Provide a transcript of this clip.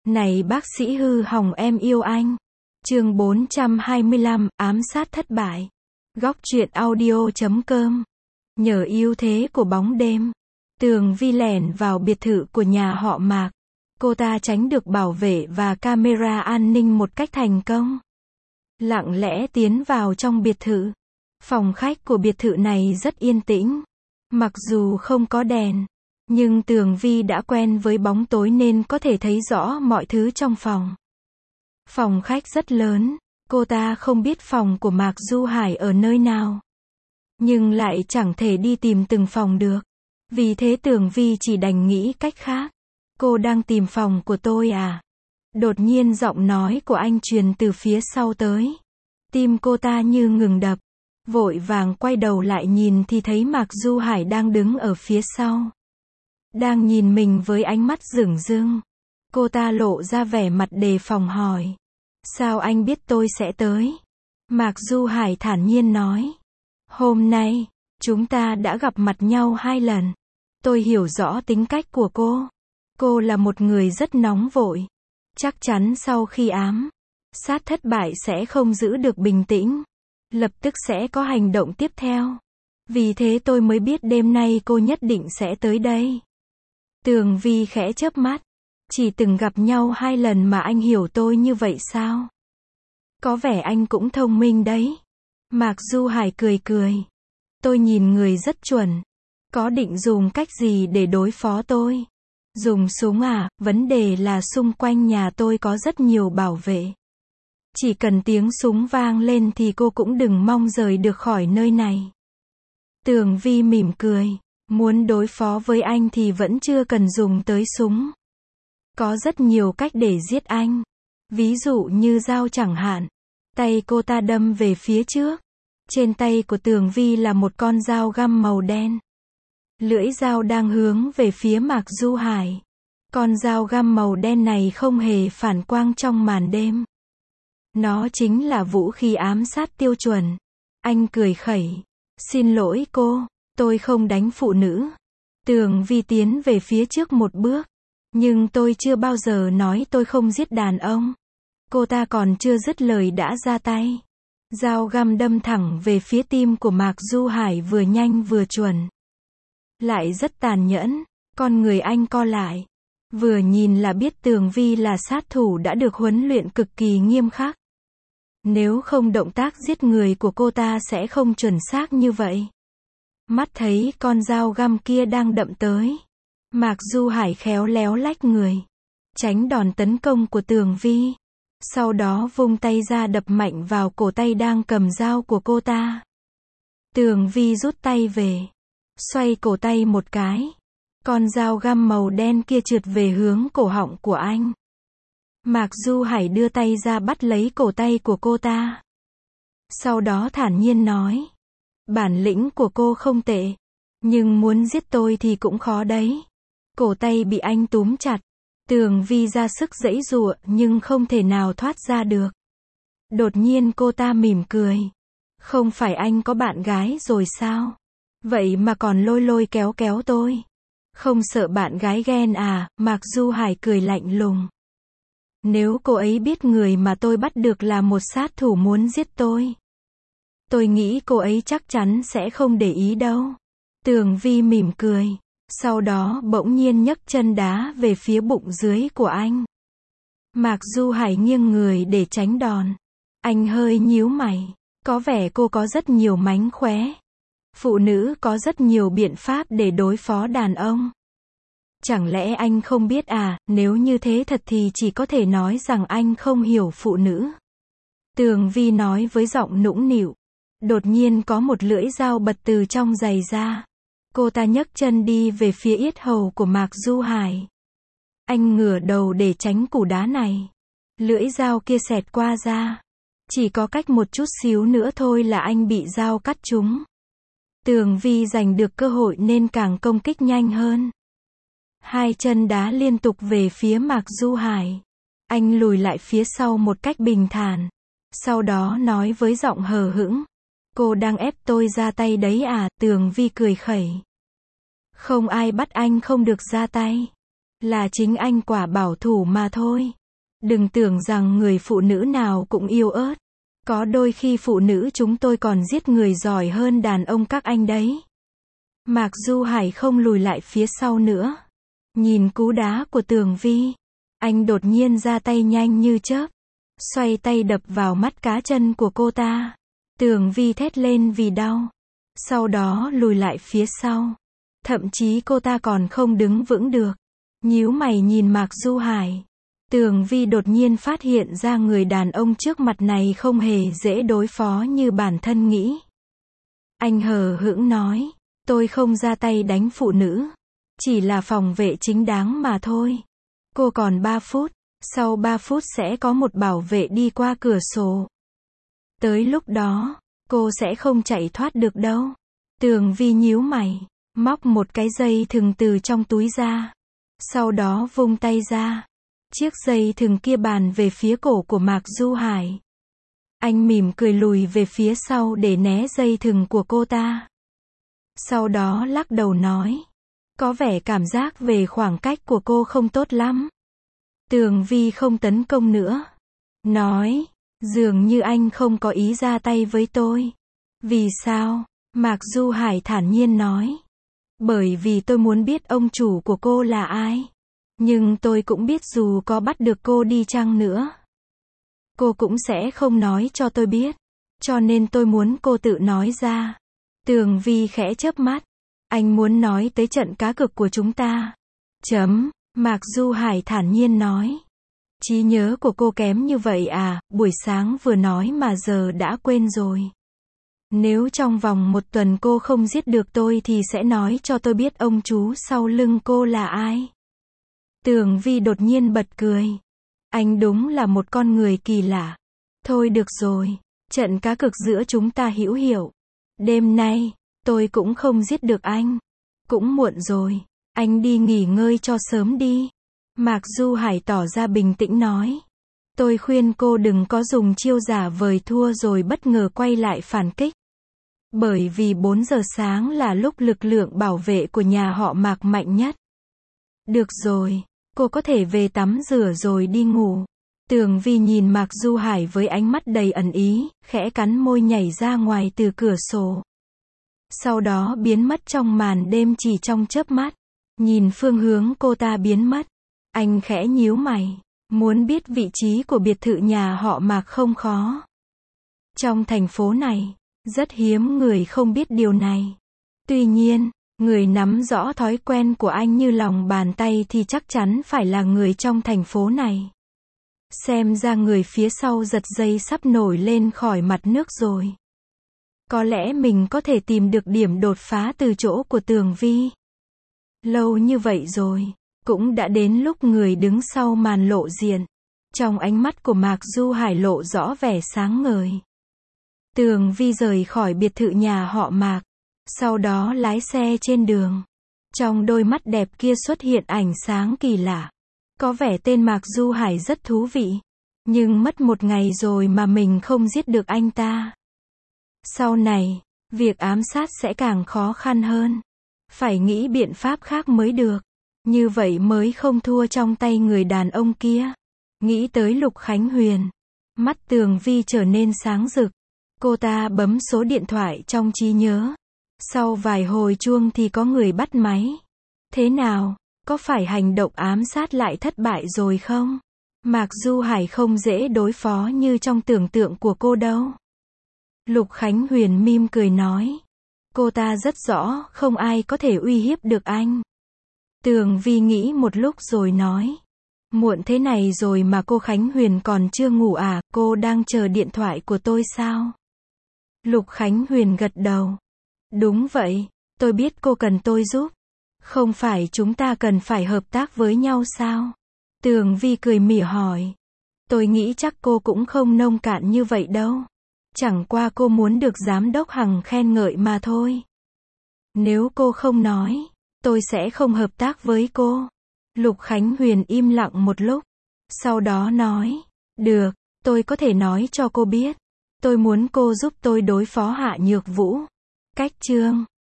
Này bác sĩ hư hỏng em yêu anh. Chương 425, ám sát thất bại. Góc truyện audio.com. Nhờ ưu thế của bóng đêm, Tường Vi lẻn vào biệt thự của nhà họ Mạc. Cô ta tránh được bảo vệ và camera an ninh một cách thành công. Lặng lẽ tiến vào trong biệt thự. Phòng khách của biệt thự này rất yên tĩnh. Mặc dù không có đèn, nhưng Tường Vi đã quen với bóng tối nên có thể thấy rõ mọi thứ trong phòng. Phòng khách rất lớn, cô ta không biết phòng của Mạc Du Hải ở nơi nào. Nhưng lại chẳng thể đi tìm từng phòng được. Vì thế Tường Vi chỉ đành nghĩ cách khác. Cô đang tìm phòng của tôi à? Đột nhiên giọng nói của anh truyền từ phía sau tới. Tim cô ta như ngừng đập. Vội vàng quay đầu lại nhìn thì thấy Mạc Du Hải đang đứng ở phía sau. Đang nhìn mình với ánh mắt dửng dưng. Cô ta lộ ra vẻ mặt đề phòng hỏi. Sao anh biết tôi sẽ tới? Mạc Du Hải thản nhiên nói. Hôm nay, chúng ta đã gặp mặt nhau 2 lần. Tôi hiểu rõ tính cách của cô. Cô là một người rất nóng vội. Chắc chắn sau khi ám sát thất bại sẽ không giữ được bình tĩnh. Lập tức sẽ có hành động tiếp theo. Vì thế tôi mới biết đêm nay cô nhất định sẽ tới đây. Tường Vi khẽ chớp mắt. Chỉ từng gặp nhau 2 lần mà anh hiểu tôi như vậy sao? Có vẻ anh cũng thông minh đấy. Mạc Du Hải cười cười. Tôi nhìn người rất chuẩn. Có định dùng cách gì để đối phó tôi? Dùng súng à? Vấn đề là xung quanh nhà tôi có rất nhiều bảo vệ. Chỉ cần tiếng súng vang lên thì cô cũng đừng mong rời được khỏi nơi này. Tường Vi mỉm cười. Muốn đối phó với anh thì vẫn chưa cần dùng tới súng. Có rất nhiều cách để giết anh. Ví dụ như dao chẳng hạn. Tay cô ta đâm về phía trước. Trên tay của Tường Vi là một con dao găm màu đen. Lưỡi dao đang hướng về phía Mạc Du Hải. Con dao găm màu đen này không hề phản quang trong màn đêm. Nó chính là vũ khí ám sát tiêu chuẩn. Anh cười khẩy. Xin lỗi cô, tôi không đánh phụ nữ. Tường Vi tiến về phía trước một bước. Nhưng tôi chưa bao giờ nói tôi không giết đàn ông. Cô ta còn chưa dứt lời đã ra tay. Dao găm đâm thẳng về phía tim của Mạc Du Hải vừa nhanh vừa chuẩn. Lại rất tàn nhẫn, con người anh co lại. Vừa nhìn là biết Tường Vi là sát thủ đã được huấn luyện cực kỳ nghiêm khắc. Nếu không động tác giết người của cô ta sẽ không chuẩn xác như vậy. Mắt thấy con dao găm kia đang đậm tới. Mạc Du Hải khéo léo lách người. Tránh đòn tấn công của Tường Vi. Sau đó vung tay ra đập mạnh vào cổ tay đang cầm dao của cô ta. Tường Vi rút tay về. Xoay cổ tay một cái. Con dao găm màu đen kia trượt về hướng cổ họng của anh. Mạc Du Hải đưa tay ra bắt lấy cổ tay của cô ta. Sau đó thản nhiên nói. Bản lĩnh của cô không tệ. Nhưng muốn giết tôi thì cũng khó đấy. Cổ tay bị anh túm chặt. Tường Vi ra sức giãy giụa nhưng không thể nào thoát ra được. Đột nhiên cô ta mỉm cười. Không phải anh có bạn gái rồi sao? Vậy mà còn lôi lôi kéo kéo tôi. Không sợ bạn gái ghen à? Mạc Du Hải cười lạnh lùng. Nếu cô ấy biết người mà tôi bắt được là một sát thủ muốn giết tôi nghĩ cô ấy chắc chắn sẽ không để ý đâu. Tường Vi mỉm cười. Sau đó bỗng nhiên nhấc chân đá về phía bụng dưới của anh. Mạc Du Hải nghiêng người để tránh đòn. Anh hơi nhíu mày. Có vẻ cô có rất nhiều mánh khóe. Phụ nữ có rất nhiều biện pháp để đối phó đàn ông. Chẳng lẽ anh không biết à? Nếu như thế thật thì chỉ có thể nói rằng anh không hiểu phụ nữ. Tường Vi nói với giọng nũng nịu. Đột nhiên có một lưỡi dao bật từ trong giày ra. Cô ta nhấc chân đi về phía yết hầu của Mạc Du Hải. Anh ngửa đầu để tránh cú đá này. Lưỡi dao kia xẹt qua da. Chỉ có cách một chút xíu nữa thôi là anh bị dao cắt trúng. Tường Vi giành được cơ hội nên càng công kích nhanh hơn. 2 chân đá liên tục về phía Mạc Du Hải. Anh lùi lại phía sau một cách bình thản. Sau đó nói với giọng hờ hững. Cô đang ép tôi ra tay đấy à? Tường Vi cười khẩy. Không ai bắt anh không được ra tay. Là chính anh quả bảo thủ mà thôi. Đừng tưởng rằng người phụ nữ nào cũng yếu ớt. Có đôi khi phụ nữ chúng tôi còn giết người giỏi hơn đàn ông các anh đấy. Mạc Du Hải không lùi lại phía sau nữa. Nhìn cú đá của Tường Vi, anh đột nhiên ra tay nhanh như chớp, xoay tay đập vào mắt cá chân của cô ta. Tường Vi thét lên vì đau, sau đó lùi lại phía sau. Thậm chí cô ta còn không đứng vững được. Nhíu mày nhìn Mạc Du Hải. Tường Vi đột nhiên phát hiện ra người đàn ông trước mặt này không hề dễ đối phó như bản thân nghĩ. Anh hờ hững nói, tôi không ra tay đánh phụ nữ, chỉ là phòng vệ chính đáng mà thôi. Cô còn 3 phút, sau 3 phút sẽ có một bảo vệ đi qua cửa sổ. Tới lúc đó, cô sẽ không chạy thoát được đâu. Tường Vi nhíu mày, móc một cái dây thừng từ trong túi ra. Sau đó vung tay ra. Chiếc dây thừng kia bàn về phía cổ của Mạc Du Hải. Anh mỉm cười lùi về phía sau để né dây thừng của cô ta. Sau đó lắc đầu nói, có vẻ cảm giác về khoảng cách của cô không tốt lắm. Tường Vi không tấn công nữa. Nói, dường như anh không có ý ra tay với tôi. Vì sao? Mạc Du Hải thản nhiên nói. Bởi vì tôi muốn biết ông chủ của cô là ai. Nhưng tôi cũng biết dù có bắt được cô đi chăng nữa, cô cũng sẽ không nói cho tôi biết. Cho nên tôi muốn cô tự nói ra. Tường Vi khẽ chớp mắt. Anh muốn nói tới trận cá cược của chúng ta. Mạc Du Hải thản nhiên nói. Trí nhớ của cô kém như vậy à, buổi sáng vừa nói mà giờ đã quên rồi. Nếu trong vòng 1 tuần cô không giết được tôi thì sẽ nói cho tôi biết ông chú sau lưng cô là ai. Tường Vi đột nhiên bật cười. Anh đúng là một con người kỳ lạ. Thôi được rồi, trận cá cược giữa chúng ta hữu hiệu. Đêm nay, tôi cũng không giết được anh. Cũng muộn rồi, anh đi nghỉ ngơi cho sớm đi. Mạc Du Hải tỏ ra bình tĩnh nói. Tôi khuyên cô đừng có dùng chiêu giả vời thua rồi bất ngờ quay lại phản kích. Bởi vì 4 giờ sáng là lúc lực lượng bảo vệ của nhà họ Mạc mạnh nhất. Được rồi, cô có thể về tắm rửa rồi đi ngủ. Tường Vi nhìn Mạc Du Hải với ánh mắt đầy ẩn ý, khẽ cắn môi nhảy ra ngoài từ cửa sổ. Sau đó biến mất trong màn đêm chỉ trong chớp mắt. Nhìn phương hướng cô ta biến mất, anh khẽ nhíu mày. Muốn biết vị trí của biệt thự nhà họ Mạc không khó. Trong thành phố này, rất hiếm người không biết điều này. Tuy nhiên, người nắm rõ thói quen của anh như lòng bàn tay thì chắc chắn phải là người trong thành phố này. Xem ra người phía sau giật dây sắp nổi lên khỏi mặt nước rồi. Có lẽ mình có thể tìm được điểm đột phá từ chỗ của Tường Vi. Lâu như vậy rồi, cũng đã đến lúc người đứng sau màn lộ diện. Trong ánh mắt của Mạc Du Hải lộ rõ vẻ sáng ngời. Tường Vi rời khỏi biệt thự nhà họ Mạc, sau đó lái xe trên đường. Trong đôi mắt đẹp kia xuất hiện ánh sáng kỳ lạ. Có vẻ tên Mạc Du Hải rất thú vị. Nhưng mất 1 ngày rồi mà mình không giết được anh ta. Sau này, việc ám sát sẽ càng khó khăn hơn. Phải nghĩ biện pháp khác mới được. Như vậy mới không thua trong tay người đàn ông kia. Nghĩ tới Lục Khánh Huyền, mắt Tường Vi trở nên sáng rực. Cô ta bấm số điện thoại trong trí nhớ. Sau vài hồi chuông thì có người bắt máy. Thế nào, có phải hành động ám sát lại thất bại rồi không? Mạc Du Hải không dễ đối phó như trong tưởng tượng của cô đâu. Lục Khánh Huyền mỉm cười nói. Cô ta rất rõ, không ai có thể uy hiếp được anh. Tường Vi nghĩ một lúc rồi nói. Muộn thế này rồi mà cô Khánh Huyền còn chưa ngủ à, cô đang chờ điện thoại của tôi sao? Lục Khánh Huyền gật đầu. Đúng vậy, tôi biết cô cần tôi giúp. Không phải chúng ta cần phải hợp tác với nhau sao? Tường Vi cười mỉa hỏi. Tôi nghĩ chắc cô cũng không nông cạn như vậy đâu. Chẳng qua cô muốn được giám đốc Hằng khen ngợi mà thôi. Nếu cô không nói, tôi sẽ không hợp tác với cô. Lục Khánh Huyền im lặng một lúc. Sau đó nói. Được, tôi có thể nói cho cô biết. Tôi muốn cô giúp tôi đối phó Hạ Nhược Vũ. Cách chương